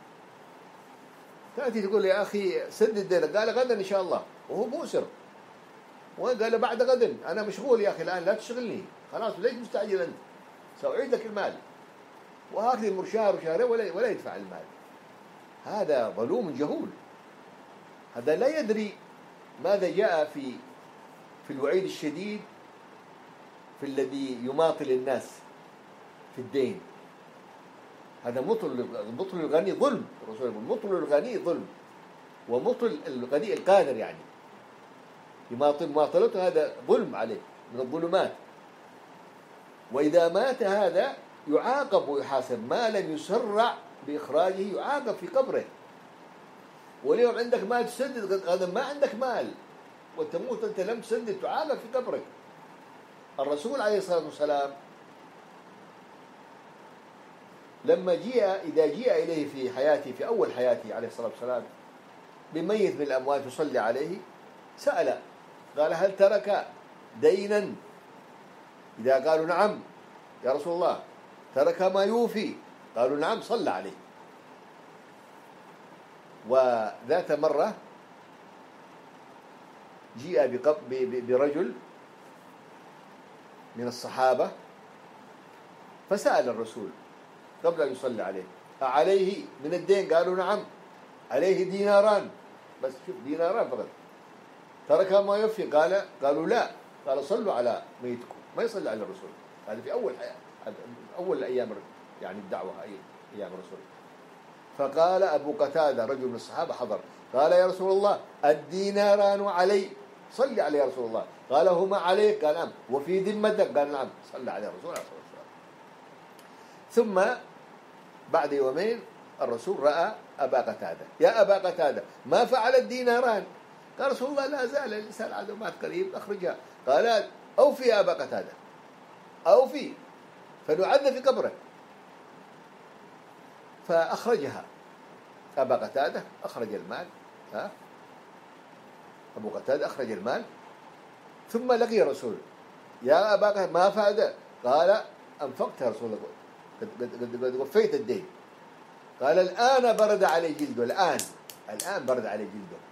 تأتي تقول يا أخي سدد دينك، قال غدا إن شاء الله، وهو مؤسر، وقال بعد غد أنا مشغول يا أخي الآن لا تشغلني، خلاص ليش مستعجل أنت، سأعيد لك المال، وهكذا يمر شهر وشهرين ولا ولا يدفع المال. هذا ظلوم جهول، هذا لا يدري ماذا جاء في في الوعيد الشديد في الذي يماطل الناس في الدين. هذا مطل مطل الغني ظلم، الرسول يقول مطل الغني ظلم، ومطل الغني القادر يعني يماطل ماطلته، هذا ظلم عليه من الظلمات. وإذا مات هذا يعاقب ويحاسب، ما لم يسرع بإخراجه يعاقب في قبره. واليوم عندك مال تسدد، غدا ما عندك مال وتموت أنت لم تسدد، تعاقب في قبرك. الرسول عليه الصلاة والسلام لما جاء إذا جاء إليه في حياته في أول حياته عليه الصلاة والسلام بميت من الأموات يصلي عليه، سأل قال هل ترك دينا؟ إذا قالوا نعم يا رسول الله، ترك ما يوفي؟ قالوا نعم، صلى عليه. وذات مرة جاء برجل من الصحابة فسأل الرسول قبل أن يصلي عليه أعليه من الدين؟ قالوا نعم، عليه ديناران، بس شوف ديناران فقط، ترك ما يوفي؟ قال قالوا لا، قال صلوا على ميتكم. ما يصلي على الرسول، هذا في أول حياة، أول أيام يعني الدعوة أيام الرسول. فقال أبو قتادة رجل من الصحابة حضر، قال يا رسول الله الديناران علي، صلي عليه يا رسول الله. قال هما عليك؟ قال نعم. وفي ذمتك؟ قال نعم. صلى عليه الرسول عليه الصلاة والسلام. ثم بعد يومين الرسول رأى أبا قتادة، يا أبا قتادة ما فعل الديناران؟ قال رسول الله لا زال الإنسان عدو مات قريب أخرجها. قال أوفي يا أبا قتادة، أوفي فنعذب في قبره. فأخرجها أبا قتادة، أخرج المال، ها أبو قتادة أخرج المال، ثم لقي الرسول، يا أبا قتادة ما فعل؟ قال أنفقت يا رسول الله، قد, قد وفيت الدين. قال الآن برد عليه جلده، الآن الآن برد عليه جلده.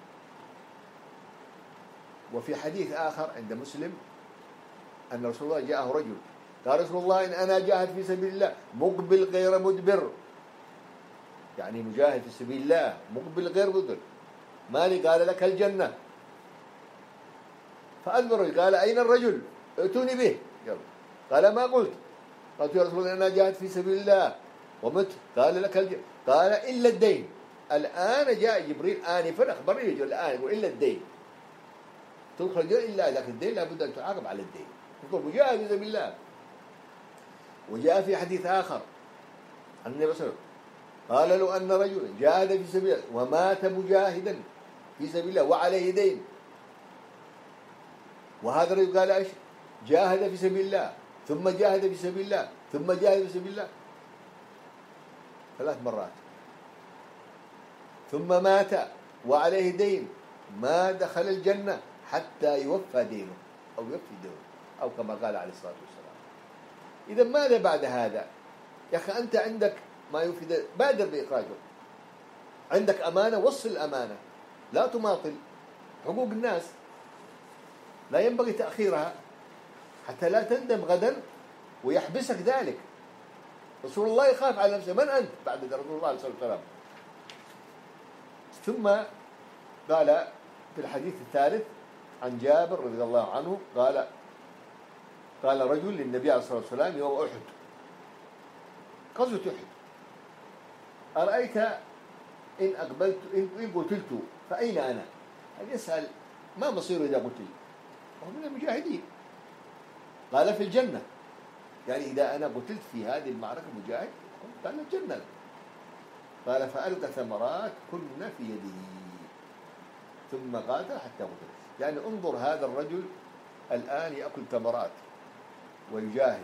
وفي حديث آخر عند مسلم أن رسول الله جاءه رجل قال رسول الله إن أنا جاهد في سبيل الله مقبل غير مدبر، يعني مجاهد في سبيل الله مقبل غير مدبر، مالي؟ قال لك الجنة. فأدبر، قال أين الرجل؟ ائتوني به. قال ما قلت؟ قلت يا رسول الله أنا جاهد في سبيل الله ومت. قال لك الجنة. قال إلا الدين. الآن جاء جبريل آنفا أخبرني يقول الآن يقول إلا الدين، تدخل الجنة إلا لكن الدين لابد أن تعاقب على الدين، تقول مجاهد في سبيل الله. وجاء في حديث آخر عن النبي صلى الله عليه وسلم قال له أن رجلا جاهد في سبيل الله ومات مجاهدا في سبيل الله وعليه دين. وهذا الرجل قال إيش؟ جاهد في سبيل الله ثم جاهد في سبيل الله ثم جاهد في سبيل الله ثلاث مرات، ثم مات وعليه دين، ما دخل الجنة حتى يوفى دينه أو يوفي دينه، أو كما قال عليه الصلاة والسلام. إذا ماذا بعد هذا؟ يا أخي أنت عندك ما يفيد، بادر بإخراجه. عندك أمانة، وصل الأمانة، لا تماطل. حقوق الناس لا ينبغي تأخيرها حتى لا تندم غدا ويحبسك ذلك. رسول الله يخاف على نفسه. من أنت بعد رسول الله صلى الله عليه وسلم؟ ثم قال في الحديث الثالث عن جابر رضي الله عنه قال قال رجل للنبي عليه الصلاة والسلام يوم أحد، غزوة أحد: أرأيت إن أقبلت إن قتلت فأين أنا؟ هل يسأل ما مصير إذا قتل؟ وهو من المجاهدين. قال في الجنة. يعني إذا أنا قتلت في هذه المعركة مجاهد قال الجنة. قال فألقى ثمرات كن في يده ثم قاتل حتى قتل. يعني انظر هذا الرجل الآن يأكل ثمرات ويجاهد.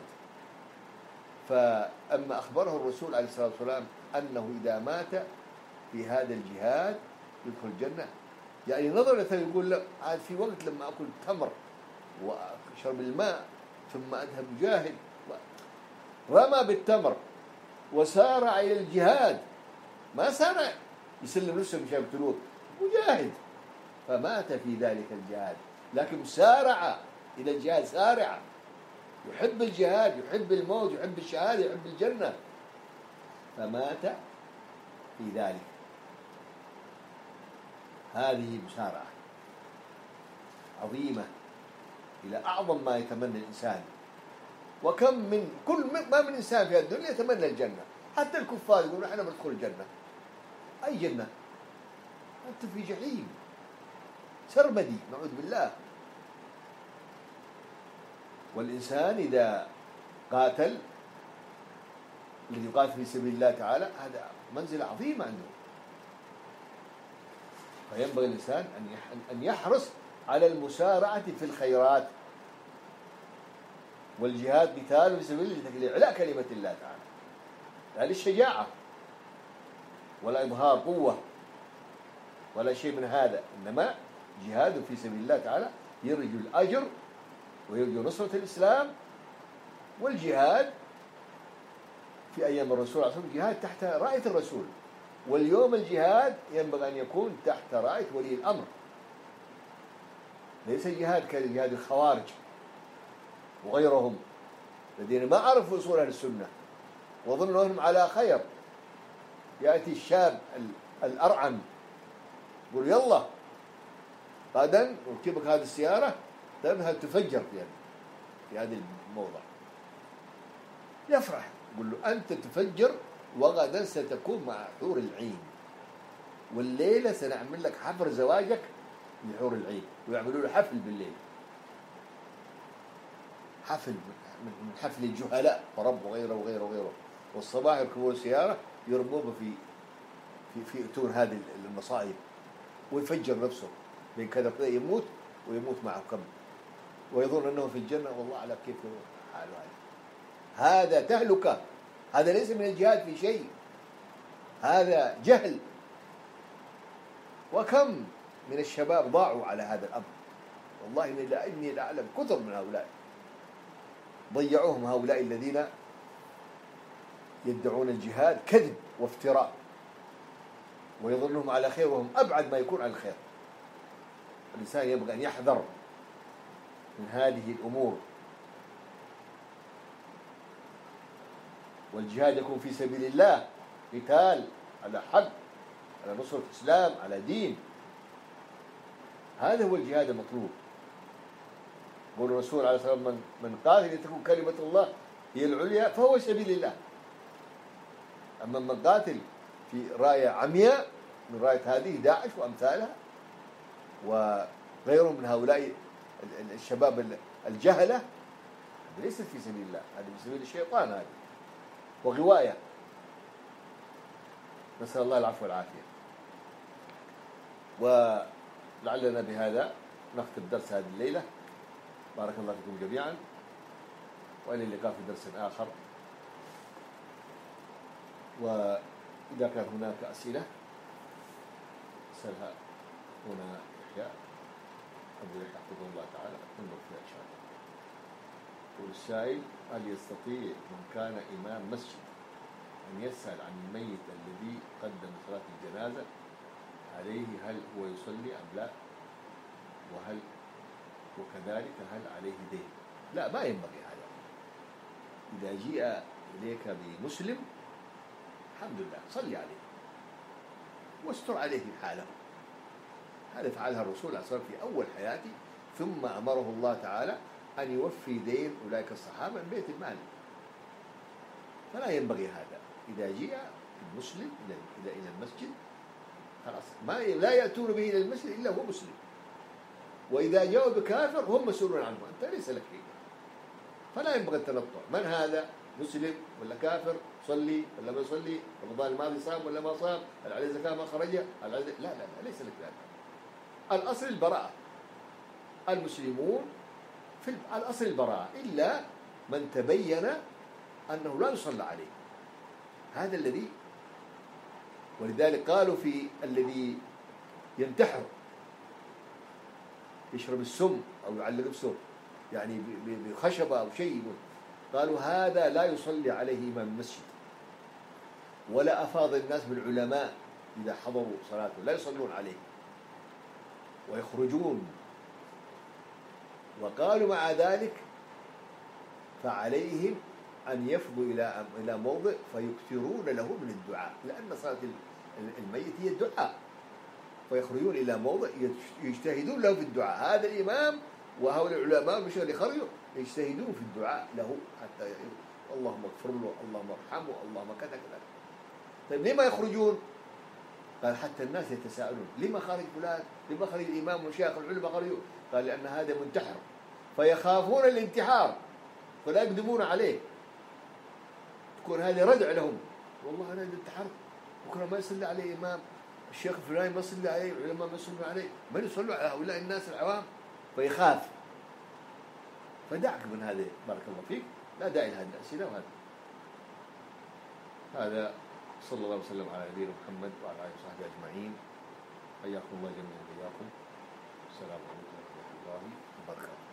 فأما أخبره الرسول عليه الصلاة والسلام أنه إذا مات في هذا الجهاد يدخل الجنة، يعني نظر مثلا يقول له عاد في وقت لما أكل تمر وأشرب الماء ثم أذهب جاهد، رمى بالتمر وسارع إلى الجهاد، ما سارع يسلم نفسه مشان يقتلوه، مجاهد فمات في ذلك الجهاد، لكن سارع إلى الجهاد، سارع يحب الجهاد، يحب الموت، يحب الشهادة، يحب الجنة، فمات في ذلك. هذه مسارعة عظيمة إلى أعظم ما يتمنى الإنسان. وكم من كل ما من إنسان في الدنيا يتمنى الجنة، حتى الكفار يقولون احنا بندخل الجنة. أي جنة؟ أنت في جحيم سرمدي نعوذ بالله. والإنسان إذا قاتل الذي يقاتل في سبيل الله تعالى هذا منزلة عظيمة عنده. فينبغي الإنسان أن يحرص على المسارعة في الخيرات، والجهاد قتال في سبيل الله لإعلاء كلمة الله تعالى، لا للشجاعة ولا إظهار قوة ولا شيء من هذا، إنما جهاد في سبيل الله تعالى يرجو الأجر ويرجو نصرة الإسلام. والجهاد في أيام الرسول عليه الصلاة والسلام جهاد تحت راية الرسول، واليوم الجهاد ينبغي أن يكون تحت راية ولي الأمر، ليس جهاد كجهاد الخوارج وغيرهم الذين ما عرفوا أصول أهل السنة وظنوا أنهم على خير. يأتي الشاب الأرعن يقول يلا غدا نركبك هذه السيارة تذهب تفجر في هذا في هذا الموضع، يفرح يقول له أنت تفجر وغدا ستكون مع حور العين، والليلة سنعمل لك حفر زواجك لحور العين، ويعملوا له حفل بالليل، حفل من حفل الجهلاء ورب وغيره وغيره وغيره، والصباح يركبوا السيارة يرموه في في في أتون هذه المصائب ويفجر نفسه بين كذا وكذا، يموت ويموت معه كم، ويظن أنه في الجنة والله على كيف حاله هذا. هذا تهلكة، هذا ليس من الجهاد في شيء، هذا جهل. وكم من الشباب ضاعوا على هذا الأمر، والله إني لا إني لا أعلم كثر من هؤلاء ضيعوهم هؤلاء الذين يدعون الجهاد كذب وافتراء ويظنهم على خير وهم أبعد ما يكون عن الخير. الإنسان يبغى أن يحذر من هذه الأمور، والجهاد يكون في سبيل الله، قتال على حق، على نصرة الإسلام، على دين، هذا هو الجهاد المطلوب. يقول الرسول عليه الصلاة والسلام من من قاتل لتكون كلمة الله هي العليا فهو سبيل الله. أما من قاتل في راية عمياء من راية هذه داعش وأمثالها وغيرهم من هؤلاء الشباب الجهلة، هذا ليست في سبيل الله، هذا في سبيل الشيطان، هذه وغواية. نسأل الله العفو والعافية. ولعلنا بهذا نختم درس هذه الليلة. بارك الله فيكم جميعا، وإلى اللقاء في درس آخر. وإذا كان هناك أسئلة سألها هنا يحيى، حفظه الله تعالى، ننظر فيها إن شاء الله. والسائل: هل يستطيع من كان إمام مسجد أن يسأل عن الميت الذي قدم صلاة الجنازة عليه هل هو يصلي أم لا؟ وهل وكذلك هل عليه دين؟ لا، ما ينبغي هذا. إذا جيء إليك بمسلم الحمد لله صلي عليه واستر عليه في حاله. هذا فعلها الرسول عليه الصلاة والسلام في أول حياته، ثم أمره الله تعالى أن يوفي دين أولئك الصحابة من بيت المال. فلا ينبغي هذا. إذا جاء المسلم إلى إلى إلى المسجد خلاص ما لا يأتون به إلى المسجد إلا هو مسلم. وإذا جاءوا بكافر هم مسؤولون عنه، أنت ليس لك شيء. فلا ينبغي التنطع. من هذا؟ مسلم ولا كافر؟ صلي ولا ما يصلي؟ رمضان الماضي صام ولا ما صام؟ هل عليه زكاة ما خرجها؟ هل عليه... لا لا لا ليس لك هذا. الأصل البراءة. المسلمون في الأصل البراءة إلا من تبين أنه لا يصلى عليه. هذا الذي، ولذلك قالوا في الذي ينتحر يشرب السم أو يعلق بسم يعني بخشبة أو شيء، قالوا هذا لا يصلي عليه إمام المسجد ولا أفاضل الناس بالعلماء إذا حضروا صلاته لا يصلون عليه ويخرجون. وقالوا مع ذلك فعليهم أن يفضوا إلى إلى موضع فيكثرون له من الدعاء، لأن صلاة الميت هي الدعاء، فيخرجون إلى موضع يجتهدون له في الدعاء. هذا الإمام وهؤلاء العلماء مش اللي خرجوا يجتهدون في الدعاء له حتى يقول اللهم اغفر له، اللهم ارحمه، اللهم كذا كذا. طيب لما يخرجون؟ قال حتى الناس يتساءلون لما خرج فلان؟ لما خرج الإمام والشيخ العلماء خرجوا؟ قال لأن هذا منتحر فيخافون الانتحار فلا يقدمون عليه. تكون هذه ردع لهم، والله أنا إذا انتحرت بكرة ما يصلي عليه إمام، الشيخ الفلاني ما يصلي عليه، العلماء ما يصلون عليه، من يصلوا على هؤلاء الناس العوام؟ فيخاف. فدعك من هذه، بارك الله فيك، لا داعي لهذه الأسئلة. وهذا هذا صلى الله وسلم على نبينا محمد وعلى آله وصحبه أجمعين. حياكم الله جميعا وإياكم. السلام عليكم ورحمة الله وبركاته.